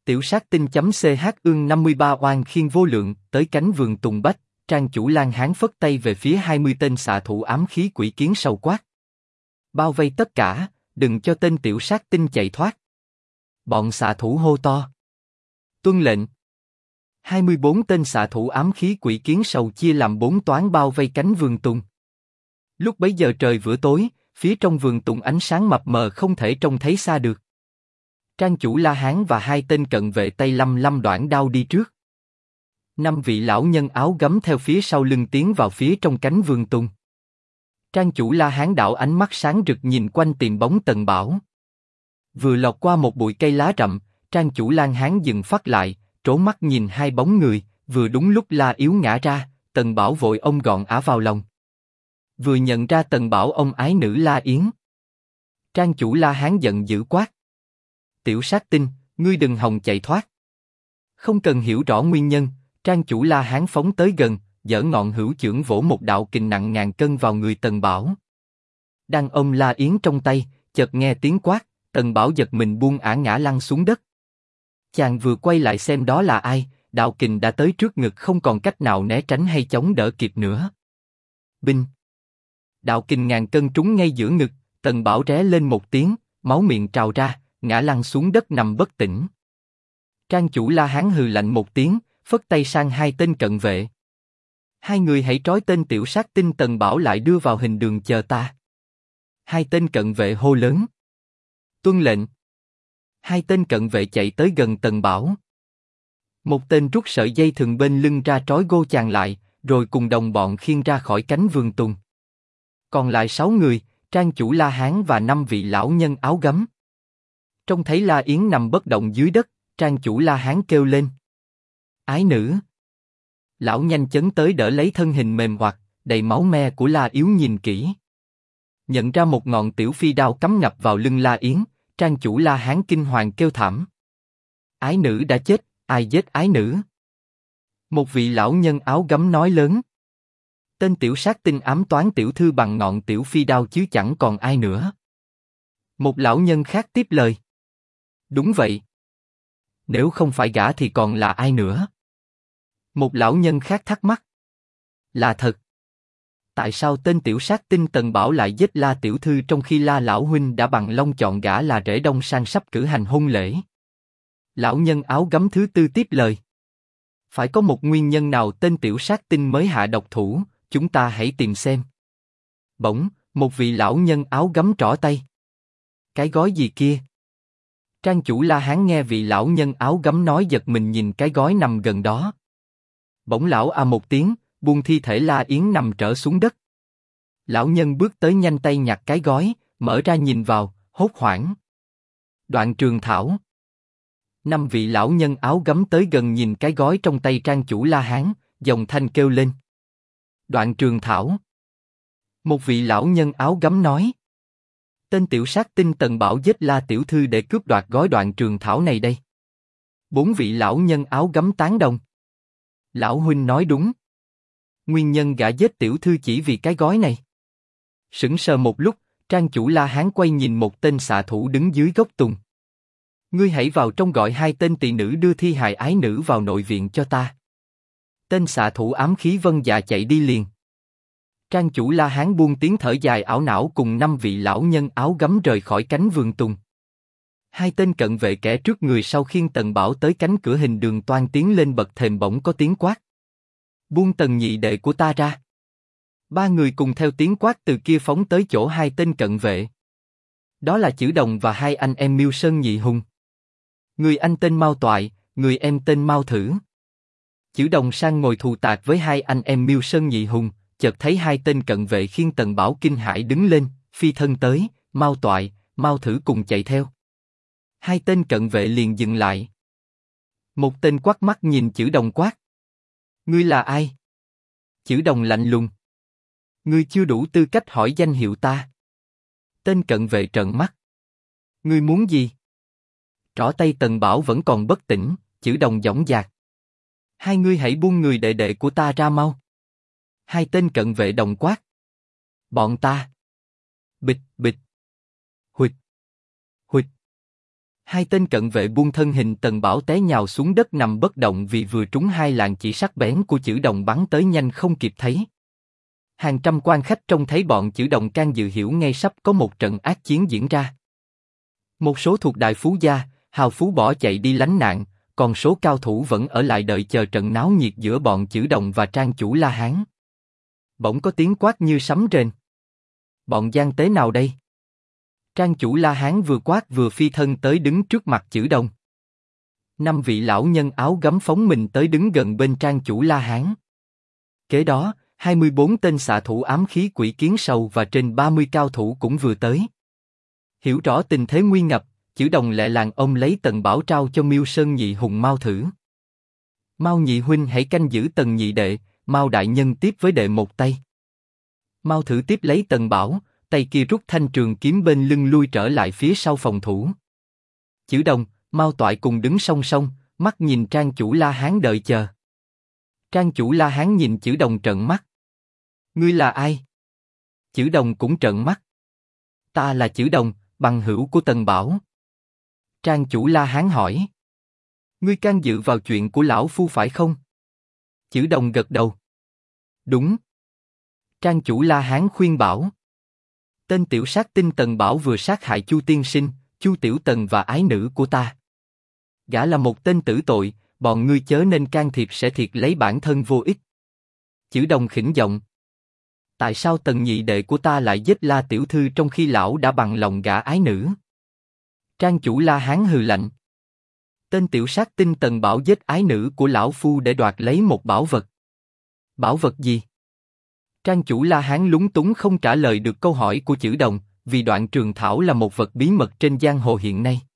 Tiểu sát tinh.ch ương 53 oan khiên vô lượng, tới cánh vườn Tùng Bách, Trang chủ Lan Hán phất tay về phía 20 tên xạ thủ ám khí quỷ kiến sầu quát. Bao vây tất cả, đừng cho tên tiểu sát tinh chạy thoát. Bọn xạ thủ hô to. Tuân lệnh. 24 tên xạ thủ ám khí quỷ kiến sầu chia làm 4 toán bao vây cánh vườn Tùng. Lúc bấy giờ trời vừa tối, phía trong vườn Tùng ánh sáng mập mờ không thể trông thấy xa được. Trang chủ La Hán và 2 tên cận vệ tay lăm đoạn đao đi trước. 5 vị lão nhân áo gấm theo phía sau lưng tiến vào phía trong cánh vườn Tùng. Trang chủ La Hán đảo ánh mắt sáng rực nhìn quanh tìm bóng Tần Bảo. Vừa lọt qua một bụi cây lá rậm, Trang chủ Lan Hán dừng phát lại, trố mắt nhìn 2 bóng người, vừa đúng lúc La Yếu ngã ra, Tần Bảo vội ôm gọn ả vào lòng. Vừa nhận ra Tần Bảo ôm ái nữ La Yến. Trang chủ La Hán giận dữ quát. Tiểu sát tinh, ngươi đừng hòng chạy thoát. Không cần hiểu rõ nguyên nhân, Trang chủ La Hán phóng tới gần, giở ngọn hữu chưởng vỗ một đạo kình nặng ngàn cân vào người Tần Bảo. Đang ôm La Yến trong tay, chợt nghe tiếng quát, Tần Bảo giật mình buông ả ngã lăn xuống đất. Chàng vừa quay lại xem đó là ai, đạo kình đã tới trước ngực không còn cách nào né tránh hay chống đỡ kịp nữa. Binh! Đạo kình ngàn cân trúng ngay giữa ngực, Tần Bảo ré lên một tiếng, máu miệng trào ra, ngã lăn xuống đất nằm bất tỉnh. Trang chủ La Hán hừ lạnh một tiếng, phất tay sang 2 tên cận vệ. 2 người hãy trói tên tiểu sát tinh Tần Bảo lại đưa vào hình đường chờ ta. 2 tên cận vệ hô lớn. Tuân lệnh. 2 tên cận vệ chạy tới gần Tần Bảo. Một tên rút sợi dây thừng bên lưng ra trói gô chàng lại, rồi cùng đồng bọn khiêng ra khỏi cánh vườn Tùng. Còn lại 6 người, Trang chủ La Hán và 5 vị lão nhân áo gấm. Trông thấy La Yến nằm bất động dưới đất, Trang chủ La Hán kêu lên. Ái nữ! Lão nhanh chóng tới đỡ lấy thân hình mềm oặt, đầy máu me của La Yếu nhìn kỹ. Nhận ra một ngọn tiểu phi đao cắm ngập vào lưng La Yến, Trang chủ La Hán kinh hoàng kêu thảm. Ái nữ đã chết, ai giết ái nữ? Một vị lão nhân áo gấm nói lớn. Tên tiểu sát tinh ám toán tiểu thư bằng ngọn tiểu phi đao chứ chẳng còn ai nữa. Một lão nhân khác tiếp lời. Đúng vậy. Nếu không phải gã thì còn là ai nữa? Một lão nhân khác thắc mắc. Là thật. Tại sao tên tiểu sát tinh Tần Bảo lại giết La tiểu thư trong khi La lão huynh đã bằng long chọn gã là rể đông sang sắp cử hành hôn lễ? Lão nhân áo gấm thứ tư tiếp lời. Phải có một nguyên nhân nào tên tiểu sát tinh mới hạ độc thủ, chúng ta hãy tìm xem. Bỗng, một vị lão nhân áo gấm trỏ tay. Cái gói gì kia? Trang chủ La Hán nghe vị lão nhân áo gấm nói giật mình nhìn cái gói nằm gần đó. Bỗng lão a một tiếng, buông thi thể La Yến nằm trở xuống đất. Lão nhân bước tới nhanh tay nhặt cái gói, mở ra nhìn vào, hốt hoảng. Đoạn trường thảo. 5 vị lão nhân áo gấm tới gần nhìn cái gói trong tay Trang chủ La Hán, dòng thanh kêu lên. Đoạn trường thảo. Một vị lão nhân áo gấm nói. Tên tiểu sát tinh Tần Bảo giết La tiểu thư để cướp đoạt gói đoạn trường thảo này đây. 4 vị lão nhân áo gấm tán đồng. Lão huynh nói đúng. Nguyên nhân gã giết tiểu thư chỉ vì cái gói này. Sững sờ một lúc, Trang chủ La Hán quay nhìn một tên xạ thủ đứng dưới gốc tùng. Ngươi hãy vào trong gọi 2 tên tỳ nữ đưa thi hài ái nữ vào nội viện cho ta. Tên xạ thủ ám khí vâng dạ chạy đi liền. Trang chủ La Hán buông tiếng thở dài ảo não cùng 5 vị lão nhân áo gấm rời khỏi cánh vườn tùng. 2 tên cận vệ kẻ trước người sau khiêng Tần Bảo tới cánh cửa hình đường toan tiến lên bậc thềm bỗng có tiếng quát. Buông Tần nhị đệ của ta ra. 3 người cùng theo tiếng quát từ kia phóng tới chỗ 2 tên cận vệ. Đó là Chử Đồng và 2 anh em Miêu Sơn Nhị Hùng. Người anh tên Mao Toại, người em tên Mao Thử. Chử Đồng sang ngồi thù tạc với 2 anh em Miêu Sơn Nhị Hùng, chợt thấy 2 tên cận vệ khiêng Tần Bảo kinh hãi đứng lên, phi thân tới, Mao Toại, Mao Thử cùng chạy theo. 2 tên cận vệ liền dừng lại. Một tên quát mắt nhìn Chử Đồng quát. Ngươi là ai? Chử Đồng lạnh lùng. Ngươi chưa đủ tư cách hỏi danh hiệu ta. Tên cận vệ trợn mắt. Ngươi muốn gì? Trỏ tay Tần Bảo vẫn còn bất tỉnh, Chử Đồng dõng dạc. 2 ngươi hãy buông người đệ đệ của ta ra mau. 2 tên cận vệ đồng quát. Bọn ta. Bịch bịch. Huỵch. Huỵch. Hai tên cận vệ buông thân hình Tần Bảo té nhào xuống đất nằm bất động vì vừa trúng hai làn chỉ sắc bén của chữ đồng bắn tới nhanh không kịp thấy. Hàng trăm quan khách trông thấy bọn chữ đồng can dự hiểu ngay sắp có một trận ác chiến diễn ra. Một số thuộc đại phú gia, hào phú bỏ chạy đi lánh nạn, còn số cao thủ vẫn ở lại đợi chờ trận náo nhiệt giữa bọn chữ đồng và trang chủ La Hán. Bỗng có tiếng quát như sấm rền. Bọn gian tế nào đây? Trang chủ La Hán vừa quát vừa phi thân tới đứng trước mặt chữ đồng. 5 vị lão nhân áo gấm phóng mình tới đứng gần bên trang chủ La Hán. Kế đó, 24 tên xạ thủ ám khí quỷ kiến sầu và trên 30 cao thủ cũng vừa tới. Hiểu rõ tình thế nguy ngập, chữ đồng lẹ làng ông lấy Tần Bảo trao cho Miêu Sơn Nhị Hùng Mao thử. Mao nhị huynh hãy canh giữ Tần nhị đệ, Mao đại nhân tiếp với đệ một tay. Mao thử tiếp lấy Tần Bảo, tay kia rút thanh trường kiếm bên lưng lui trở lại phía sau phòng thủ. Chữ đồng, Mao toại cùng đứng song song, mắt nhìn trang chủ La Hán đợi chờ. Trang chủ La Hán nhìn chữ đồng trợn mắt. Ngươi là ai? Chữ đồng cũng trợn mắt. Ta là chữ đồng, bằng hữu của Tần Bảo. Trang chủ La Hán hỏi. Ngươi can dự vào chuyện của lão phu phải không? Chữ đồng gật đầu. Đúng. Trang chủ La Hán khuyên bảo. Tên tiểu sát tinh Tần Bảo vừa sát hại Chu tiên sinh, Chu tiểu Tần và ái nữ của ta. Gã là một tên tử tội, bọn ngươi chớ nên can thiệp sẽ thiệt lấy bản thân vô ích. Chữ đồng khỉnh giọng. Tại sao Tần nhị đệ của ta lại giết La tiểu thư trong khi lão đã bằng lòng gả ái nữ? Trang chủ La Hán hừ lạnh. Tên tiểu sát tinh Tần Bảo giết ái nữ của lão phu để đoạt lấy một bảo vật. Bảo vật gì? Trang chủ La Hán lúng túng không trả lời được câu hỏi của chữ đồng, vì đoạn trường thảo là một vật bí mật trên giang hồ hiện nay.